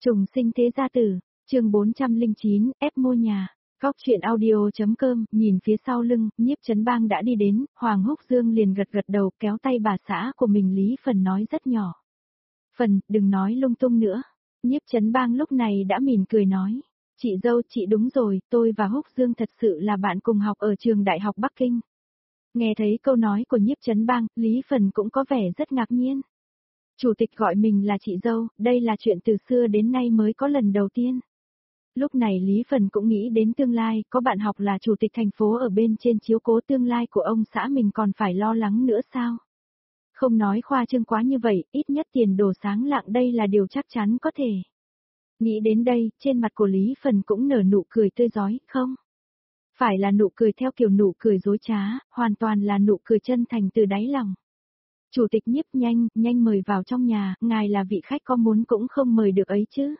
Trùng sinh thế gia tử, chương 409, ép mua nhà. Góc truyện audio.com, nhìn phía sau lưng, Nhiếp Chấn Bang đã đi đến, Hoàng Húc Dương liền gật gật đầu kéo tay bà xã của mình Lý Phần nói rất nhỏ. Phần, đừng nói lung tung nữa. Nhiếp Chấn Bang lúc này đã mỉm cười nói. Chị dâu, chị đúng rồi, tôi và Húc Dương thật sự là bạn cùng học ở trường Đại học Bắc Kinh. Nghe thấy câu nói của Nhiếp Chấn Bang, Lý Phần cũng có vẻ rất ngạc nhiên. Chủ tịch gọi mình là chị dâu, đây là chuyện từ xưa đến nay mới có lần đầu tiên. Lúc này Lý Phần cũng nghĩ đến tương lai, có bạn học là chủ tịch thành phố ở bên trên chiếu cố tương lai của ông xã mình còn phải lo lắng nữa sao? Không nói khoa trương quá như vậy, ít nhất tiền đồ sáng lạng đây là điều chắc chắn có thể. Nghĩ đến đây, trên mặt của Lý Phần cũng nở nụ cười tươi rói, không? Phải là nụ cười theo kiểu nụ cười dối trá, hoàn toàn là nụ cười chân thành từ đáy lòng. Chủ tịch Nhiếp nhanh mời vào trong nhà, ngài là vị khách có muốn cũng không mời được ấy chứ.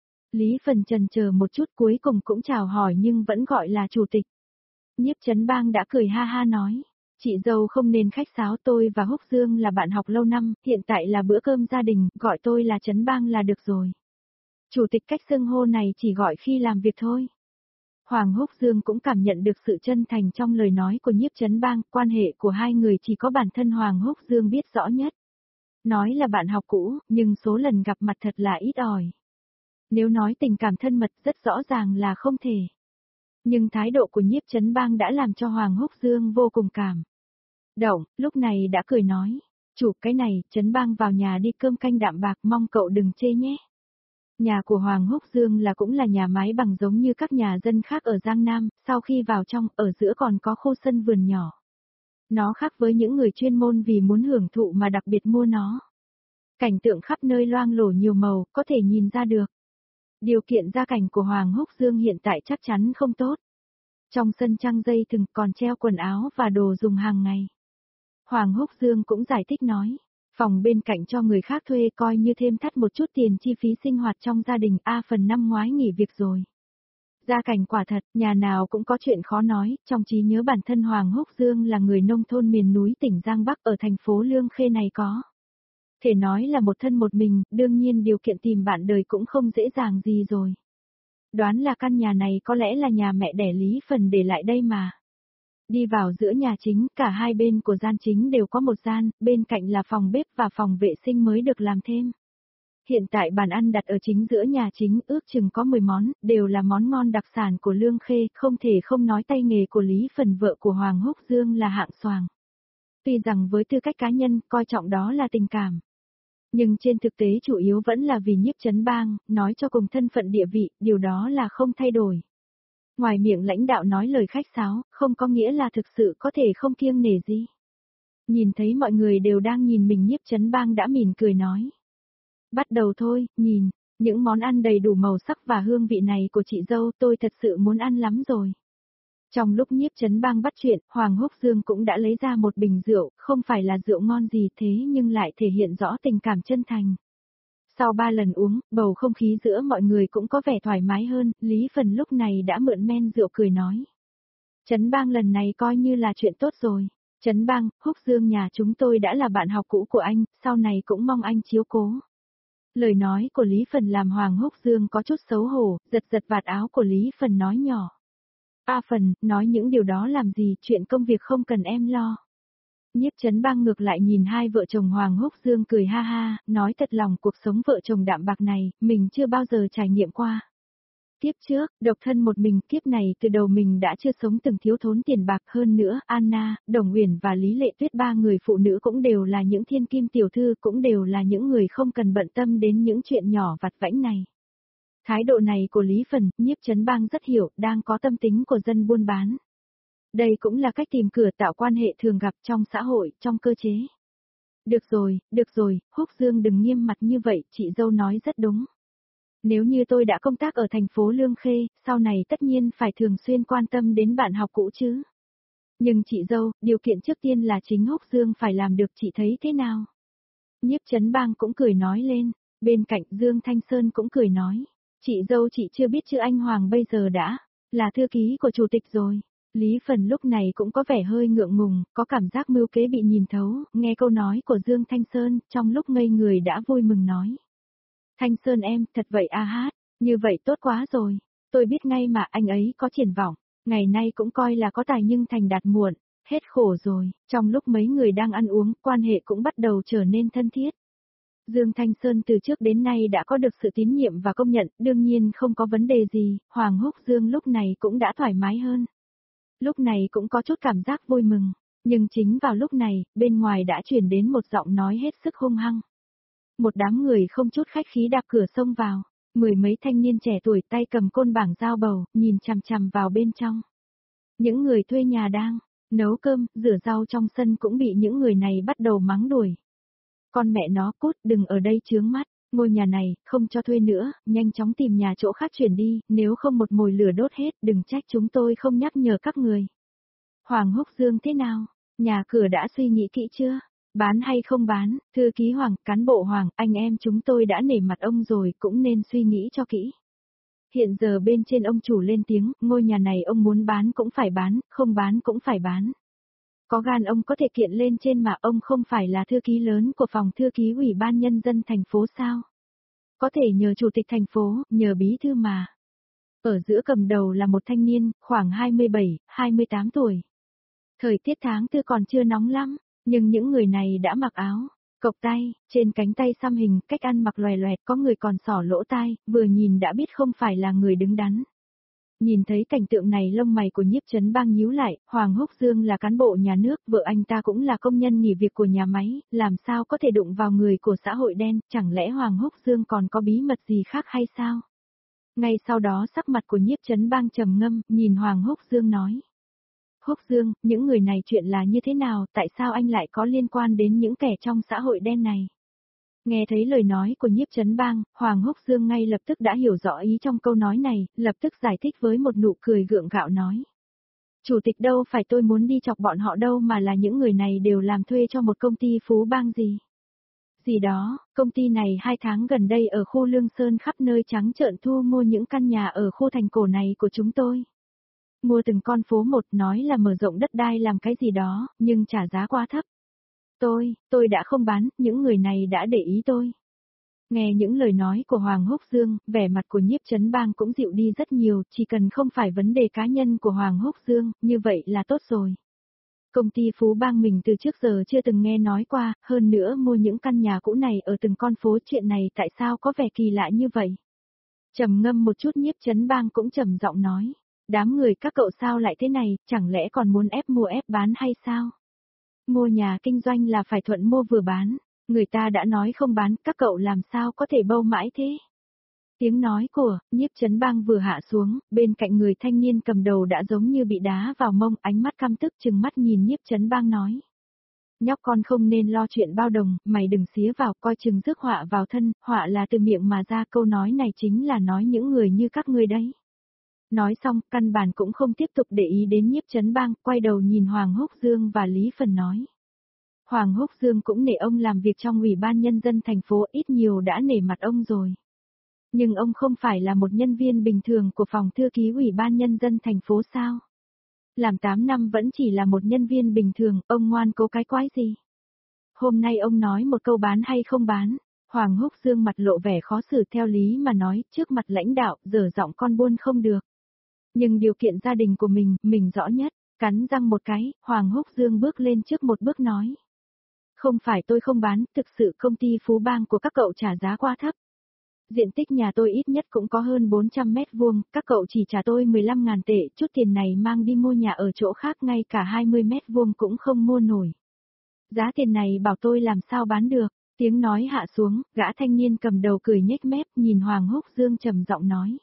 Lý Phần chần chờ một chút cuối cùng cũng chào hỏi nhưng vẫn gọi là chủ tịch. Nhiếp Chấn Bang đã cười ha ha nói, chị dâu không nên khách sáo, tôi và Húc Dương là bạn học lâu năm, hiện tại là bữa cơm gia đình, gọi tôi là Chấn Bang là được rồi. Chủ tịch cách xưng hô này chỉ gọi khi làm việc thôi. Hoàng Húc Dương cũng cảm nhận được sự chân thành trong lời nói của Nhiếp Chấn Bang, quan hệ của hai người chỉ có bản thân Hoàng Húc Dương biết rõ nhất. Nói là bạn học cũ, nhưng số lần gặp mặt thật là ít ỏi. Nếu nói tình cảm thân mật rất rõ ràng là không thể. Nhưng thái độ của Nhiếp Chấn Bang đã làm cho Hoàng Húc Dương vô cùng cảm động, lúc này đã cười nói, chủ cái này, Chấn Bang vào nhà đi cơm canh đạm bạc mong cậu đừng chê nhé. Nhà của Hoàng Húc Dương là cũng là nhà mái bằng giống như các nhà dân khác ở Giang Nam, sau khi vào trong, ở giữa còn có khu sân vườn nhỏ. Nó khác với những người chuyên môn vì muốn hưởng thụ mà đặc biệt mua nó. Cảnh tượng khắp nơi loang lổ nhiều màu, có thể nhìn ra được. Điều kiện gia cảnh của Hoàng Húc Dương hiện tại chắc chắn không tốt. Trong sân trăng dây thừng còn treo quần áo và đồ dùng hàng ngày. Hoàng Húc Dương cũng giải thích nói, phòng bên cạnh cho người khác thuê coi như thêm thắt một chút tiền chi phí sinh hoạt trong gia đình, phần năm ngoái nghỉ việc rồi. Gia cảnh quả thật, nhà nào cũng có chuyện khó nói, trong trí nhớ bản thân Hoàng Húc Dương là người nông thôn miền núi tỉnh Giang Bắc ở thành phố Lương Khê này có. Thể nói là một thân một mình, đương nhiên điều kiện tìm bạn đời cũng không dễ dàng gì rồi. Đoán là căn nhà này có lẽ là nhà mẹ đẻ Lý Phần để lại đây mà. Đi vào giữa nhà chính, cả hai bên của gian chính đều có một gian, bên cạnh là phòng bếp và phòng vệ sinh mới được làm thêm. Hiện tại bàn ăn đặt ở chính giữa nhà chính ước chừng có 10 món, đều là món ngon đặc sản của Lương Khê, không thể không nói tay nghề của Lý Phần vợ của Hoàng Húc Dương là hạng xoàng. Tuy rằng với tư cách cá nhân, coi trọng đó là tình cảm. Nhưng trên thực tế chủ yếu vẫn là vì Nhiếp Chấn Bang, nói cho cùng thân phận địa vị, điều đó là không thay đổi. Ngoài miệng lãnh đạo nói lời khách sáo, không có nghĩa là thực sự có thể không kiêng nể gì. Nhìn thấy mọi người đều đang nhìn mình Nhiếp Chấn Bang đã mỉm cười nói. Bắt đầu thôi, nhìn, những món ăn đầy đủ màu sắc và hương vị này của chị dâu tôi thật sự muốn ăn lắm rồi. Trong lúc Nhiếp Chấn Bang bắt chuyện, Hoàng Húc Dương cũng đã lấy ra một bình rượu, không phải là rượu ngon gì thế nhưng lại thể hiện rõ tình cảm chân thành. Sau 3 lần uống, bầu không khí giữa mọi người cũng có vẻ thoải mái hơn, Lý Phần lúc này đã mượn men rượu cười nói. Chấn Bang lần này coi như là chuyện tốt rồi. Chấn Bang, Húc Dương nhà chúng tôi đã là bạn học cũ của anh, sau này cũng mong anh chiếu cố. Lời nói của Lý Phần làm Hoàng Húc Dương có chút xấu hổ, giật giật vạt áo của Lý Phần nói nhỏ. Phần, nói những điều đó làm gì, chuyện công việc không cần em lo. Nhiếp Chấn Bang ngược lại nhìn hai vợ chồng Hoàng Húc Dương cười ha ha, nói thật lòng cuộc sống vợ chồng đạm bạc này, mình chưa bao giờ trải nghiệm qua. Kiếp trước, độc thân một mình, kiếp này từ đầu mình đã chưa sống từng thiếu thốn tiền bạc hơn nữa, Anna, Đồng Uyển và Lý Lệ Tuyết ba người phụ nữ cũng đều là những thiên kim tiểu thư, cũng đều là những người không cần bận tâm đến những chuyện nhỏ vặt vãnh này. Thái độ này của Lý Phần, Nhiếp Chấn Bang rất hiểu, đang có tâm tính của dân buôn bán. Đây cũng là cách tìm cửa tạo quan hệ thường gặp trong xã hội, trong cơ chế. Được rồi, Húc Dương đừng nghiêm mặt như vậy, chị dâu nói rất đúng. Nếu như tôi đã công tác ở thành phố Lương Khê, sau này tất nhiên phải thường xuyên quan tâm đến bạn học cũ chứ. Nhưng chị dâu, điều kiện trước tiên là chính Húc Dương phải làm được, chị thấy thế nào? Nhiếp Chấn Bang cũng cười nói lên, bên cạnh Dương Thanh Sơn cũng cười nói. Chị dâu chị chưa biết chứ anh Hoàng bây giờ đã là thư ký của chủ tịch rồi. Lý Phần lúc này cũng có vẻ hơi ngượng ngùng, có cảm giác mưu kế bị nhìn thấu, nghe câu nói của Dương Thanh Sơn, trong lúc ngây người đã vui mừng nói. Thanh Sơn em, thật vậy à hát, như vậy tốt quá rồi. Tôi biết ngay mà anh ấy có triển vọng, ngày nay cũng coi là có tài nhưng thành đạt muộn, hết khổ rồi. Trong lúc mấy người đang ăn uống, quan hệ cũng bắt đầu trở nên thân thiết. Dương Thanh Sơn từ trước đến nay đã có được sự tín nhiệm và công nhận, đương nhiên không có vấn đề gì, Hoàng Húc Dương lúc này cũng đã thoải mái hơn. Lúc này cũng có chút cảm giác vui mừng, nhưng chính vào lúc này, bên ngoài đã truyền đến một giọng nói hết sức hung hăng. Một đám người không chút khách khí đạp cửa xông vào, mười mấy thanh niên trẻ tuổi tay cầm côn bảng dao bầu, nhìn chằm chằm vào bên trong. Những người thuê nhà đang nấu cơm, rửa rau trong sân cũng bị những người này bắt đầu mắng đuổi. Con mẹ nó cút, đừng ở đây chướng mắt, ngôi nhà này, không cho thuê nữa, nhanh chóng tìm nhà chỗ khác chuyển đi, nếu không một mồi lửa đốt hết, đừng trách chúng tôi không nhắc nhở các người. Hoàng Húc Dương thế nào? Nhà cửa đã suy nghĩ kỹ chưa? Bán hay không bán? Thư ký Hoàng, cán bộ Hoàng, anh em chúng tôi đã nể mặt ông rồi, cũng nên suy nghĩ cho kỹ. Hiện giờ bên trên ông chủ lên tiếng, ngôi nhà này ông muốn bán cũng phải bán, không bán cũng phải bán. Có gan ông có thể kiện lên trên mà ông không phải là thư ký lớn của phòng thư ký Ủy ban Nhân dân thành phố sao? Có thể nhờ chủ tịch thành phố, nhờ bí thư mà. Ở giữa cầm đầu là một thanh niên, khoảng 27, 28 tuổi. Thời tiết tháng tư còn chưa nóng lắm, nhưng những người này đã mặc áo, cộc tay, trên cánh tay xăm hình, cách ăn mặc loè loẹt, có người còn xỏ lỗ tai, vừa nhìn đã biết không phải là người đứng đắn. Nhìn thấy cảnh tượng này lông mày của Nhiếp Chấn Bang nhíu lại, Hoàng Húc Dương là cán bộ nhà nước, vợ anh ta cũng là công nhân nghỉ việc của nhà máy, làm sao có thể đụng vào người của xã hội đen, chẳng lẽ Hoàng Húc Dương còn có bí mật gì khác hay sao? Ngay sau đó sắc mặt của Nhiếp Chấn Bang trầm ngâm, nhìn Hoàng Húc Dương nói. Húc Dương, những người này chuyện là như thế nào, tại sao anh lại có liên quan đến những kẻ trong xã hội đen này? Nghe thấy lời nói của Nhiếp Chấn Bang, Hoàng Húc Dương ngay lập tức đã hiểu rõ ý trong câu nói này, lập tức giải thích với một nụ cười gượng gạo nói. Chủ tịch đâu phải tôi muốn đi chọc bọn họ đâu mà là những người này đều làm thuê cho một công ty Phú Bang gì. Gì đó, công ty này 2 tháng gần đây ở khu Lương Sơn khắp nơi trắng trợn thu mua những căn nhà ở khu thành cổ này của chúng tôi. Mua từng con phố một nói là mở rộng đất đai làm cái gì đó, nhưng trả giá quá thấp. Tôi đã không bán, những người này đã để ý tôi. Nghe những lời nói của Hoàng Húc Dương, vẻ mặt của Nhiếp Chấn Bang cũng dịu đi rất nhiều, chỉ cần không phải vấn đề cá nhân của Hoàng Húc Dương, như vậy là tốt rồi. Công ty Phú Bang mình từ trước giờ chưa từng nghe nói qua, hơn nữa mua những căn nhà cũ này ở từng con phố, chuyện này tại sao có vẻ kỳ lạ như vậy? Trầm ngâm một chút Nhiếp Chấn Bang cũng trầm giọng nói, đám người các cậu sao lại thế này, chẳng lẽ còn muốn ép mua ép bán hay sao? Mua nhà kinh doanh là phải thuận mua vừa bán, người ta đã nói không bán, các cậu làm sao có thể bâu mãi thế? Tiếng nói của Nhiếp Chấn Bang vừa hạ xuống, bên cạnh người thanh niên cầm đầu đã giống như bị đá vào mông, ánh mắt căm tức trừng mắt nhìn Nhiếp Chấn Bang nói. Nhóc con không nên lo chuyện bao đồng, mày đừng xía vào, coi chừng rước họa vào thân, họa là từ miệng mà ra, câu nói này chính là nói những người như các ngươi đấy. Nói xong, căn bản cũng không tiếp tục để ý đến Nhiếp Chấn Bang, quay đầu nhìn Hoàng Húc Dương và Lý Phần nói. Hoàng Húc Dương cũng nể ông làm việc trong Ủy ban Nhân dân thành phố, ít nhiều đã nể mặt ông rồi. Nhưng ông không phải là một nhân viên bình thường của phòng thư ký Ủy ban Nhân dân thành phố sao? Làm 8 năm vẫn chỉ là một nhân viên bình thường, ông ngoan cố cái quái gì? Hôm nay ông nói một câu bán hay không bán? Hoàng Húc Dương mặt lộ vẻ khó xử, theo lý mà nói, trước mặt lãnh đạo, dở giọng con buôn không được. Nhưng điều kiện gia đình của mình rõ nhất, cắn răng một cái, Hoàng Húc Dương bước lên trước một bước nói. Không phải tôi không bán, thực sự công ty Phú Bang của các cậu trả giá quá thấp. Diện tích nhà tôi ít nhất cũng có hơn 400 mét vuông, các cậu chỉ trả tôi 15.000 tệ, chút tiền này mang đi mua nhà ở chỗ khác ngay cả 20 mét vuông cũng không mua nổi. Giá tiền này bảo tôi làm sao bán được, tiếng nói hạ xuống, gã thanh niên cầm đầu cười nhếch mép nhìn Hoàng Húc Dương trầm giọng nói.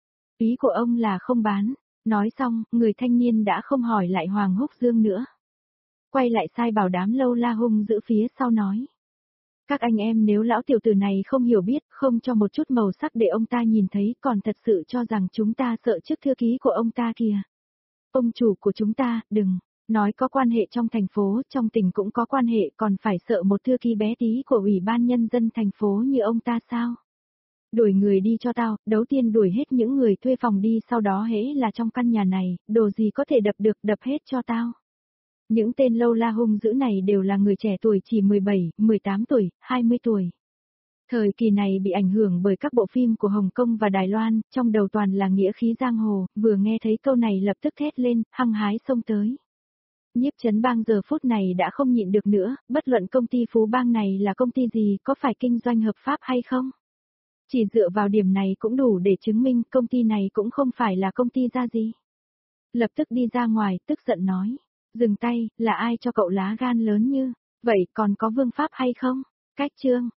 Ý của ông là không bán, nói xong, người thanh niên đã không hỏi lại Hoàng Húc Dương nữa. Quay lại sai bảo đám lâu la hung giữ phía sau nói. Các anh em nếu lão tiểu tử này không hiểu biết, không cho một chút màu sắc để ông ta nhìn thấy, còn thật sự cho rằng chúng ta sợ chức thư ký của ông ta kìa. Ông chủ của chúng ta, đừng, nói có quan hệ trong thành phố, trong tỉnh cũng có quan hệ, còn phải sợ một thư ký bé tí của Ủy ban Nhân dân thành phố như ông ta sao? Đuổi người đi cho tao, đầu tiên đuổi hết những người thuê phòng đi, sau đó hễ là trong căn nhà này, đồ gì có thể đập được đập hết cho tao. Những tên lâu la hung dữ này đều là người trẻ tuổi chỉ 17, 18 tuổi, 20 tuổi. Thời kỳ này bị ảnh hưởng bởi các bộ phim của Hồng Kông và Đài Loan, trong đầu toàn là nghĩa khí giang hồ, vừa nghe thấy câu này lập tức thét lên, hăng hái xông tới. Nhiếp Chấn Bang giờ phút này đã không nhịn được nữa, bất luận công ty Phú Bang này là công ty gì, có phải kinh doanh hợp pháp hay không. Chỉ dựa vào điểm này cũng đủ để chứng minh công ty này cũng không phải là công ty ra gì. Lập tức đi ra ngoài, tức giận nói. Dừng tay, là ai cho cậu lá gan lớn như, vậy còn có vương pháp hay không? Cách chương,